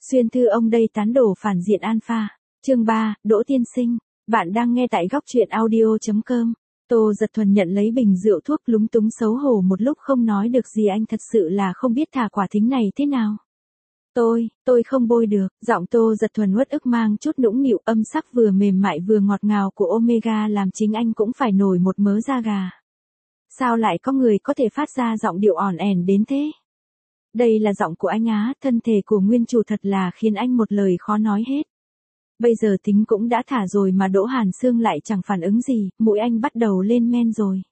Xuyên thư ông đây tán đổ phản diện alpha. Chương 3, Đỗ Tiên Sinh. Bạn đang nghe tại góc truyện audio.com. Tô Dật Thuần nhận lấy bình rượu thuốc lúng túng xấu hổ một lúc không nói được gì, anh thật sự là không biết thả quả thính này thế nào. Tôi không bôi được, giọng Tô Dật Thuần uất ức mang chút nũng nịu, âm sắc vừa mềm mại vừa ngọt ngào của Omega làm chính anh cũng phải nổi một mớ da gà. Sao lại có người có thể phát ra giọng điệu ỏn ẻn đến thế? Đây là giọng của anh á, thân thể của nguyên chủ thật là khiến anh một lời khó nói hết. Bây giờ tính cũng đã thả rồi mà Đỗ Hàn Sương lại chẳng phản ứng gì, mũi anh bắt đầu lên men rồi.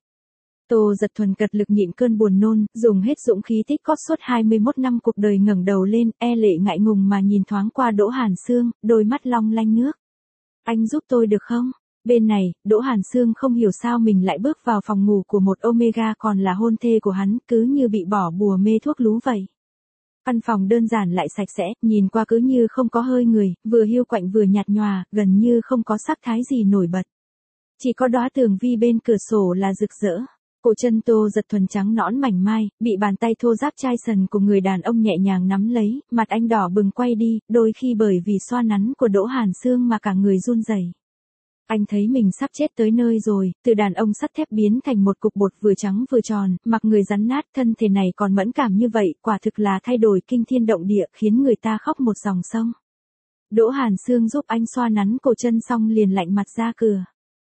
Tô Dật Thuần cật lực nhịn cơn buồn nôn, dùng hết dũng khí tích cóp suốt 21 năm cuộc đời ngẩng đầu lên, e lệ ngại ngùng mà nhìn thoáng qua Đỗ Hàn Sương, đôi mắt long lanh nước. Anh giúp tôi được không? Bên này, Đỗ Hàn Sương không hiểu sao mình lại bước vào phòng ngủ của một Omega còn là hôn thê của hắn, cứ như bị bỏ bùa mê thuốc lú vậy. Căn phòng đơn giản lại sạch sẽ, nhìn qua cứ như không có hơi người, vừa hiu quạnh vừa nhạt nhòa, gần như không có sắc thái gì nổi bật. Chỉ có đóa tường vi bên cửa sổ là rực rỡ. Cổ chân Tô Dật Thuần trắng nõn mảnh mai, bị bàn tay thô ráp chai sần của người đàn ông nhẹ nhàng nắm lấy, mặt anh đỏ bừng quay đi, đôi khi bởi vì xoa nắn của Đỗ Hàn Sương mà cả người run rẩy. Anh thấy mình sắp chết tới nơi rồi, từ đàn ông sắt thép biến thành một cục bột vừa trắng vừa tròn, mặc người rắn nát, thân thể này còn mẫn cảm như vậy, quả thực là thay đổi kinh thiên động địa, khiến người ta khóc một dòng sông. Đỗ Hàn Sương giúp anh xoa nắn cổ chân xong liền lạnh mặt ra cửa.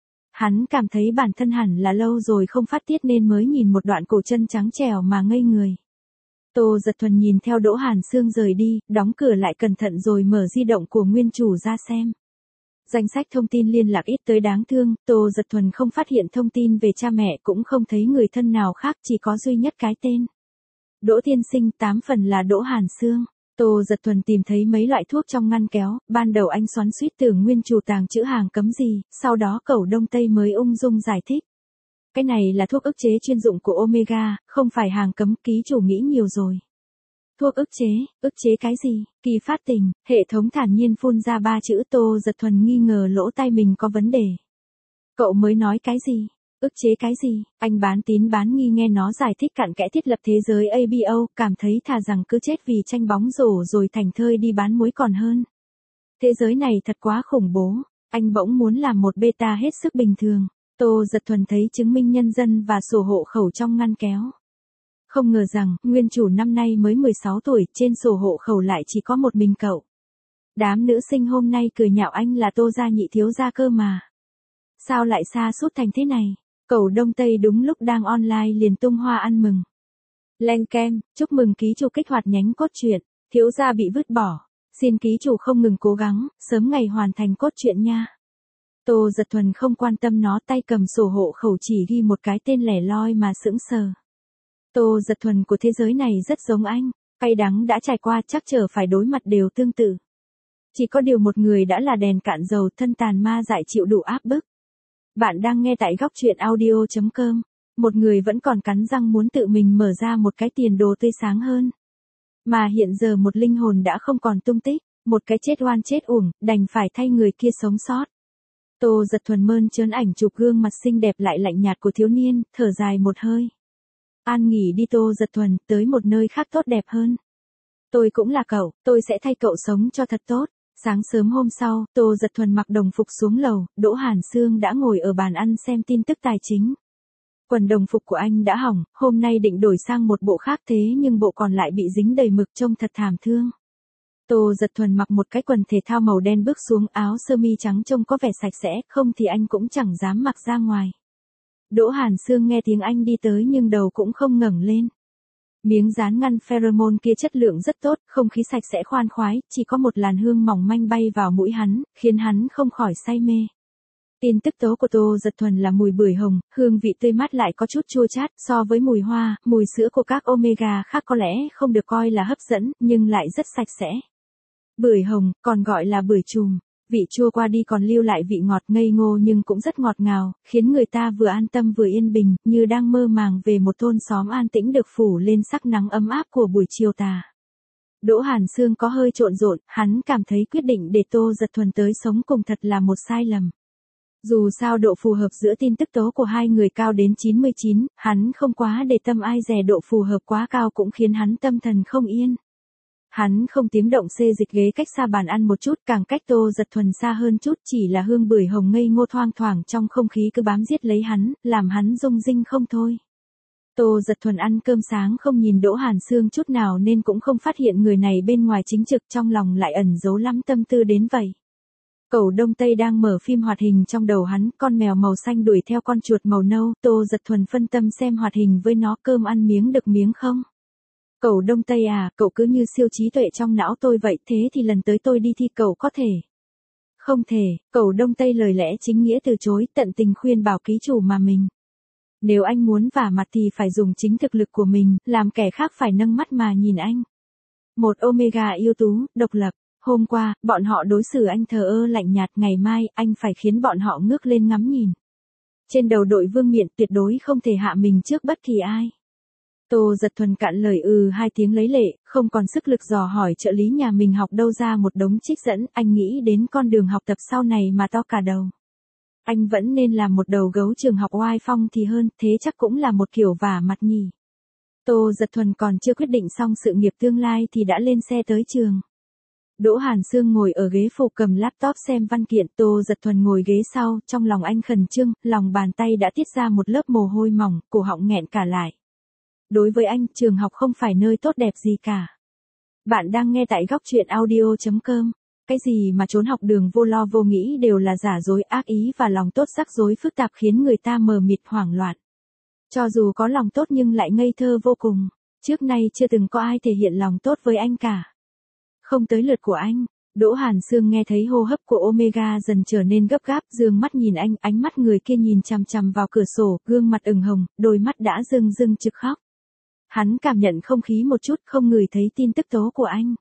Hắn cảm thấy bản thân hẳn là lâu rồi không phát tiết nên mới nhìn một đoạn cổ chân trắng trẻo mà ngây người. Tô Dật Thuần nhìn theo Đỗ Hàn Sương rời đi, đóng cửa lại cẩn thận rồi mở di động của nguyên chủ ra xem. Danh sách thông tin liên lạc ít tới đáng thương, Tô Dật Thuần không phát hiện thông tin về cha mẹ, cũng không thấy người thân nào khác, chỉ có duy nhất cái tên. Đỗ Tiên Sinh, 8 phần là Đỗ Hàn Sương. Tô Dật Thuần tìm thấy mấy loại thuốc trong ngăn kéo, ban đầu anh xoắn xuýt tưởng nguyên chủ tàng chữ hàng cấm gì, sau đó Cẩu Đông Tây mới ung dung giải thích. Cái này là thuốc ức chế chuyên dụng của Omega, không phải hàng cấm, ký chủ nghĩ nhiều rồi. Thuốc ức chế cái gì? Kỳ phát tình, hệ thống thản nhiên phun ra 3 chữ. Tô Dật Thuần nghi ngờ lỗ tai mình có vấn đề. Cậu mới nói cái gì? Ức chế cái gì? Anh bán tín bán nghi nghe nó giải thích cặn kẽ thiết lập thế giới ABO, cảm thấy thà rằng cứ chết vì tranh bóng rổ rồi thành thơi đi bán muối còn hơn. Thế giới này thật quá khủng bố, anh bỗng muốn làm một beta hết sức bình thường. Tô Dật Thuần thấy chứng minh nhân dân và sổ hộ khẩu trong ngăn kéo. Không ngờ rằng, nguyên chủ năm nay mới 16 tuổi, trên sổ hộ khẩu lại chỉ có một mình cậu. Đám nữ sinh hôm nay cười nhạo anh là Tô gia nhị thiếu gia cơ mà. Sao lại sa sút thành thế này? Cẩu Đông Tây đúng lúc đang online liền tung hoa ăn mừng. Len kem, chúc mừng ký chủ kích hoạt nhánh cốt truyện, thiếu gia bị vứt bỏ. Xin ký chủ không ngừng cố gắng, sớm ngày hoàn thành cốt truyện nha. Tô Dật Thuần không quan tâm nó, tay cầm sổ hộ khẩu chỉ ghi một cái tên lẻ loi mà sững sờ. Tô Dật Thuần của thế giới này rất giống anh, cay đắng đã trải qua chắc trở phải đối mặt đều tương tự. Chỉ có điều một người đã là đèn cạn dầu, thân tàn ma dại chịu đủ áp bức. Bạn đang nghe tại góc truyện audio.com. Một người vẫn còn cắn răng muốn tự mình mở ra một cái tiền đồ tươi sáng hơn. Mà hiện giờ một linh hồn đã không còn tung tích, một cái chết oan chết uổng, đành phải thay người kia sống sót. Tô Dật Thuần mơn trớn ảnh chụp gương mặt xinh đẹp lại lạnh nhạt của thiếu niên, thở dài một hơi. An nghỉ đi Tô Dật Thuần, tới một nơi khác tốt đẹp hơn. Tôi cũng là cậu, tôi sẽ thay cậu sống cho thật tốt. Sáng sớm hôm sau, Tô Dật Thuần mặc đồng phục xuống lầu, Đỗ Hàn Sương đã ngồi ở bàn ăn xem tin tức tài chính. Quần đồng phục của anh đã hỏng, hôm nay định đổi sang một bộ khác thế nhưng bộ còn lại bị dính đầy mực trông thật thảm thương. Tô Dật Thuần mặc một cái quần thể thao màu đen bước xuống, áo sơ mi trắng trông có vẻ sạch sẽ, không thì anh cũng chẳng dám mặc ra ngoài. Đỗ Hàn Sương nghe tiếng anh đi tới nhưng đầu cũng không ngẩng lên. Miếng dán ngăn pheromone kia chất lượng rất tốt, không khí sạch sẽ khoan khoái, chỉ có một làn hương mỏng manh bay vào mũi hắn, khiến hắn không khỏi say mê. Tin tức tố của Tô Dật Thuần là mùi bưởi hồng, hương vị tươi mát lại có chút chua chát, so với mùi hoa, mùi sữa của các Omega khác có lẽ không được coi là hấp dẫn, nhưng lại rất sạch sẽ. Bưởi hồng, còn gọi là bưởi chùm. Vị chua qua đi còn lưu lại vị ngọt ngây ngô nhưng cũng rất ngọt ngào, khiến người ta vừa an tâm vừa yên bình, như đang mơ màng về một thôn xóm an tĩnh được phủ lên sắc nắng ấm áp của buổi chiều tà. Đỗ Hàn Sương có hơi trộn rộn, hắn cảm thấy quyết định để Tô Dật Thuần tới sống cùng thật là một sai lầm. Dù sao độ phù hợp giữa tin tức tố của hai người cao đến 99, hắn không quá để tâm ai dè độ phù hợp quá cao cũng khiến hắn tâm thần không yên. Hắn không tiếng động xê dịch ghế cách xa bàn ăn một chút, càng cách Tô Giật Thuần xa hơn chút, chỉ là hương bưởi hồng ngây ngô thoang thoảng trong không khí cứ bám giết lấy hắn, làm hắn rung rinh không thôi. Tô Giật Thuần ăn cơm sáng không nhìn Đỗ Hàn Sương chút nào nên cũng không phát hiện người này bên ngoài chính trực, trong lòng lại ẩn giấu lắm tâm tư đến vậy. Cẩu Đông Tây đang mở phim hoạt hình trong đầu hắn, con mèo màu xanh đuổi theo con chuột màu nâu, Tô Giật Thuần phân tâm xem hoạt hình với nó, cơm ăn miếng được miếng không? Cẩu Đông Tây à, cậu cứ như siêu trí tuệ trong não tôi vậy, thế thì lần tới tôi đi thi cậu có thể. Không thể, Cẩu Đông Tây lời lẽ chính nghĩa từ chối, tận tình khuyên bảo ký chủ mà mình. Nếu anh muốn vả mặt thì phải dùng chính thực lực của mình, làm kẻ khác phải nâng mắt mà nhìn anh. Một Omega ưu tú, độc lập. Hôm qua, bọn họ đối xử anh thờ ơ lạnh nhạt, ngày mai, anh phải khiến bọn họ ngước lên ngắm nhìn. Trên đầu đội vương miện tuyệt đối không thể hạ mình trước bất kỳ ai. Tô Giật Thuần cạn lời hai tiếng lấy lệ, không còn sức lực dò hỏi trợ lý nhà mình học đâu ra một đống trích dẫn, anh nghĩ đến con đường học tập sau này mà to cả đầu. Anh vẫn nên làm một đầu gấu trường học oai phong thì hơn, thế chắc cũng là một kiểu vả mặt nhỉ. Tô Giật Thuần còn chưa quyết định xong sự nghiệp tương lai thì đã lên xe tới trường. Đỗ Hàn Sương ngồi ở ghế phụ cầm laptop xem văn kiện, Tô Giật Thuần ngồi ghế sau, trong lòng anh khẩn trương, lòng bàn tay đã tiết ra một lớp mồ hôi mỏng, cổ họng nghẹn cả lại. Đối với anh, trường học không phải nơi tốt đẹp gì cả. Bạn đang nghe tại góc truyện audio.com. Cái gì mà trốn học đường vô lo vô nghĩ đều là giả dối, ác ý và lòng tốt rắc rối phức tạp khiến người ta mờ mịt hoảng loạn. Cho dù có lòng tốt nhưng lại ngây thơ vô cùng. Trước nay chưa từng có ai thể hiện lòng tốt với anh cả. Không tới lượt của anh. Đỗ Hàn Sương nghe thấy hô hấp của Omega dần trở nên gấp gáp, dương mắt nhìn anh, ánh mắt người kia nhìn chằm chằm vào cửa sổ, gương mặt ửng hồng, đôi mắt đã rưng rưng trực khóc. Hắn cảm nhận không khí một chút, không ngửi thấy tin tức tố của anh.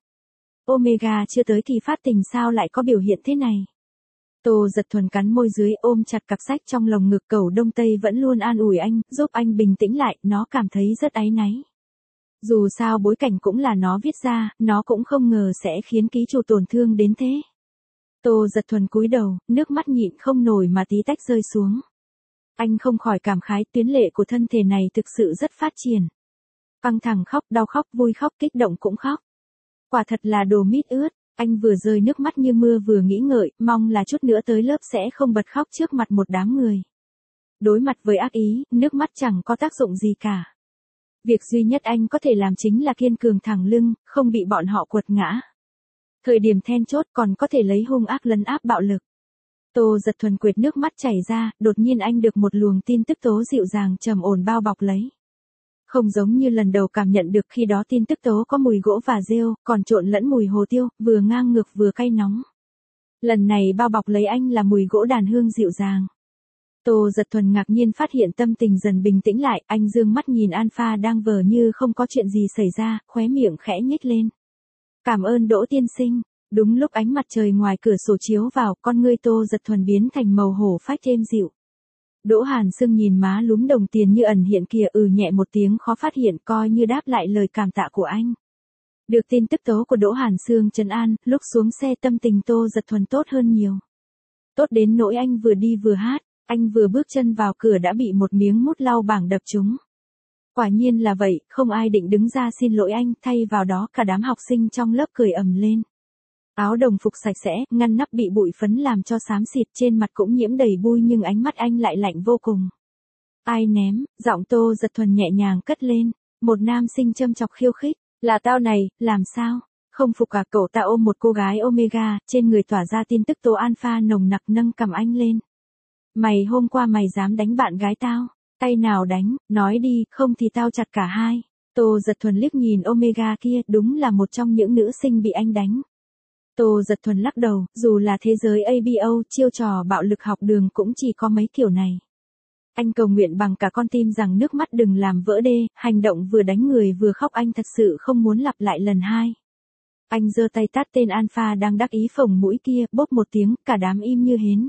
Omega chưa tới kỳ phát tình sao lại có biểu hiện thế này? Tô Giật Thuần cắn môi dưới, ôm chặt cặp sách trong lồng ngực, Cẩu Đông Tây vẫn luôn an ủi anh, giúp anh bình tĩnh lại, nó cảm thấy rất áy náy. Dù sao bối cảnh cũng là nó viết ra, nó cũng không ngờ sẽ khiến ký chủ tổn thương đến thế. Tô Giật Thuần cúi đầu, nước mắt nhịn không nổi mà tí tách rơi xuống. Anh không khỏi cảm khái, tuyến lệ của thân thể này thực sự rất phát triển. Căng thẳng khóc, đau khóc, vui khóc, kích động cũng khóc. Quả thật là đồ mít ướt, anh vừa rơi nước mắt như mưa vừa nghĩ ngợi, mong là chút nữa tới lớp sẽ không bật khóc trước mặt một đám người. Đối mặt với ác ý, nước mắt chẳng có tác dụng gì cả. Việc duy nhất anh có thể làm chính là kiên cường thẳng lưng, không bị bọn họ quật ngã. Thời điểm then chốt còn có thể lấy hung ác lấn áp bạo lực. Tô Giật Thuần quệt nước mắt chảy ra, đột nhiên anh được một luồng tin tức tố dịu dàng trầm ổn bao bọc lấy. Không giống như lần đầu cảm nhận được, khi đó tin tức tố có mùi gỗ và rêu, còn trộn lẫn mùi hồ tiêu, vừa ngang ngược vừa cay nóng. Lần này bao bọc lấy anh là mùi gỗ đàn hương dịu dàng. Tô Giật Thuần ngạc nhiên phát hiện tâm tình dần bình tĩnh lại, anh dương mắt nhìn Alpha đang vờ như không có chuyện gì xảy ra, khóe miệng khẽ nhếch lên. Cảm ơn Đỗ tiên sinh. Đúng lúc ánh mặt trời ngoài cửa sổ chiếu vào, con ngươi Tô Giật Thuần biến thành màu hổ phách êm dịu. Đỗ Hàn Sương nhìn má lúm đồng tiền như ẩn hiện kia, nhẹ một tiếng khó phát hiện, coi như đáp lại lời cảm tạ của anh. Được tin tức tố của Đỗ Hàn Sương trấn an, lúc xuống xe tâm tình Tô Giật Thuần tốt hơn nhiều. Tốt đến nỗi anh vừa đi vừa hát, anh vừa bước chân vào cửa đã bị một miếng mút lau bảng đập trúng. Quả nhiên là vậy, không ai định đứng ra xin lỗi anh, thay vào đó cả đám học sinh trong lớp cười ầm lên. Áo đồng phục sạch sẽ, ngăn nắp bị bụi phấn làm cho xám xịt, trên mặt cũng nhiễm đầy bụi nhưng ánh mắt anh lại lạnh vô cùng. Ai ném, giọng Tô Giật Thuần nhẹ nhàng cất lên, một nam sinh châm chọc khiêu khích, là tao này, làm sao? Không phục à? Cậu ta ôm một cô gái Omega, trên người tỏa ra tin tức tố alpha nồng nặc, nâng cầm anh lên. Mày hôm qua mày dám đánh bạn gái tao, tay nào đánh, nói đi, không thì tao chặt cả hai. Tô Giật Thuần liếc nhìn Omega kia, đúng là một trong những nữ sinh bị anh đánh. Tô Giật Thuần lắc đầu, dù là thế giới ABO, chiêu trò bạo lực học đường cũng chỉ có mấy kiểu này. Anh cầu nguyện bằng cả con tim rằng nước mắt đừng làm vỡ đê, hành động vừa đánh người vừa khóc, anh thật sự không muốn lặp lại lần hai. Anh giơ tay tát tên Alpha đang đắc ý phồng mũi kia, bốp một tiếng, cả đám im như hến.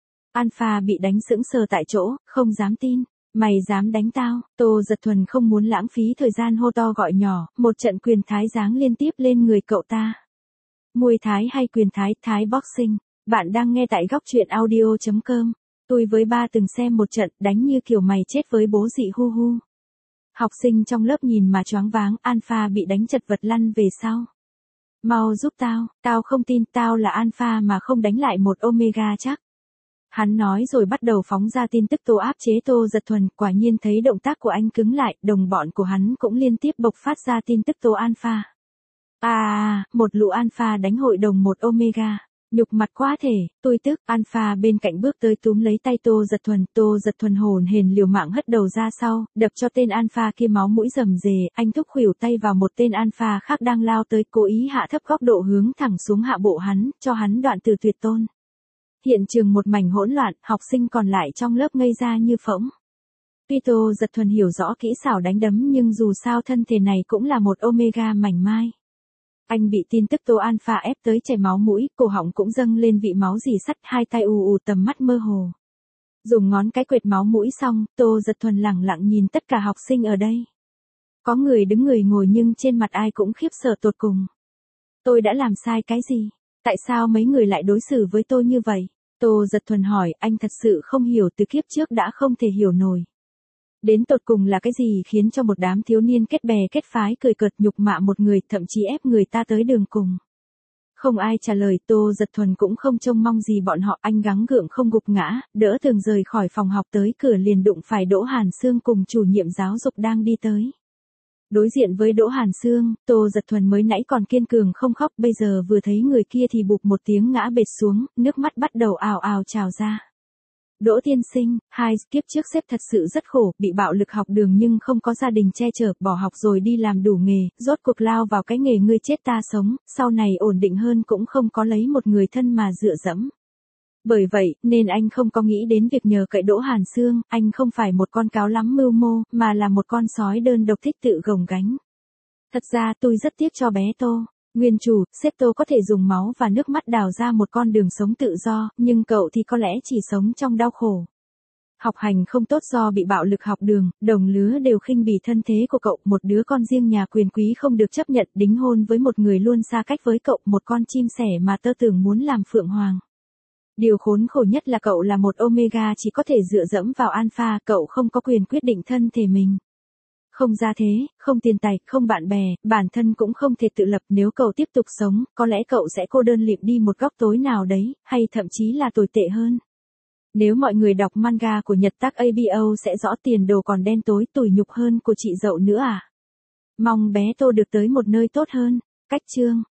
Alpha bị đánh sững sờ tại chỗ, không dám tin. Mày dám đánh tao? Tô Giật Thuần không muốn lãng phí thời gian hô to gọi nhỏ, một trận quyền thái giáng liên tiếp lên người cậu ta. Muay Thái hay quyền Thái, Thái boxing. Bạn đang nghe tại góc truyện audio.com. Tôi với ba từng xem một trận đánh như kiểu mày chết với bố dị hu hu. Học sinh trong lớp nhìn mà choáng váng, Alpha bị đánh chật vật lăn về sau. Mau giúp tao không tin tao là alpha mà không đánh lại một omega chắc. Hắn nói rồi bắt đầu phóng ra tin tức áp chế Tô Giật Thuần, quả nhiên thấy động tác của anh cứng lại, đồng bọn của hắn cũng liên tiếp bộc phát ra tin tức alpha. Một lũ alpha đánh hội đồng một omega. Nhục mặt quá thể, tôi tức, alpha bên cạnh bước tới túm lấy tay Tô Giật Thuần hồn hển liều mạng hất đầu ra sau, đập cho tên alpha kia máu mũi rầm rề, anh thúc khuỷu tay vào một tên alpha khác đang lao tới, cố ý hạ thấp góc độ hướng thẳng xuống hạ bộ hắn, cho hắn đoạn từ tuyệt tôn. Hiện trường một mảnh hỗn loạn, học sinh còn lại trong lớp ngây ra như phỗng. Tuy Tô Giật Thuần hiểu rõ kỹ xảo đánh đấm nhưng dù sao thân thể này cũng là một omega mảnh mai. Anh bị tin tức alpha ép tới chảy máu mũi, cổ họng cũng dâng lên vị máu rỉ sắt, hai tay ù tầm mắt mơ hồ. Dùng ngón cái quệt máu mũi xong, Tô Giật Thuần lẳng lặng nhìn tất cả học sinh ở đây. Có người đứng người ngồi nhưng trên mặt ai cũng khiếp sợ tột cùng. Tôi đã làm sai cái gì? Tại sao mấy người lại đối xử với tôi như vậy? Tô Giật Thuần hỏi, anh thật sự không hiểu, từ kiếp trước đã không thể hiểu nổi. Đến tột cùng là cái gì khiến cho một đám thiếu niên kết bè kết phái cười cợt nhục mạ một người, thậm chí ép người ta tới đường cùng. Không ai trả lời, Tô Giật Thuần cũng không trông mong gì bọn họ, anh gắng gượng không gục ngã, đỡ Tường rời khỏi phòng học tới cửa liền đụng phải Đỗ Hàn Sương cùng chủ nhiệm giáo dục đang đi tới. Đối diện với Đỗ Hàn Sương, Tô Giật Thuần mới nãy còn kiên cường không khóc, bây giờ vừa thấy người kia thì bụp một tiếng ngã bệt xuống, nước mắt bắt đầu ào ào trào ra. Đỗ tiên sinh, kiếp trước sếp thật sự rất khổ, bị bạo lực học đường nhưng không có gia đình che chở, bỏ học rồi đi làm đủ nghề, rốt cuộc lao vào cái nghề ngươi chết ta sống, sau này ổn định hơn cũng không có lấy một người thân mà dựa dẫm. Bởi vậy, nên anh không có nghĩ đến việc nhờ cậy Đỗ Hàn Sương, anh không phải một con cáo lắm mưu mô, mà là một con sói đơn độc thích tự gồng gánh. Thật ra tôi rất tiếc cho bé Tô. Nguyên chủ, sếp Tô có thể dùng máu và nước mắt đào ra một con đường sống tự do, nhưng cậu thì có lẽ chỉ sống trong đau khổ. Học hành không tốt do bị bạo lực học đường, đồng lứa đều khinh bỉ thân thế của cậu, một đứa con riêng nhà quyền quý không được chấp nhận, đính hôn với một người luôn xa cách với cậu, một con chim sẻ mà tơ tưởng muốn làm phượng hoàng. Điều khốn khổ nhất là cậu là một omega chỉ có thể dựa dẫm vào alpha, cậu không có quyền quyết định thân thể mình. Không gia thế, không tiền tài, không bạn bè, bản thân cũng không thể tự lập, nếu cậu tiếp tục sống, có lẽ cậu sẽ cô đơn lịm đi một góc tối nào đấy, hay thậm chí là tồi tệ hơn. Nếu mọi người đọc manga của Nhật tác ABO sẽ rõ tiền đồ còn đen tối tủi nhục hơn của chị dậu nữa à. Mong bé Tô được tới một nơi tốt hơn. Cách chương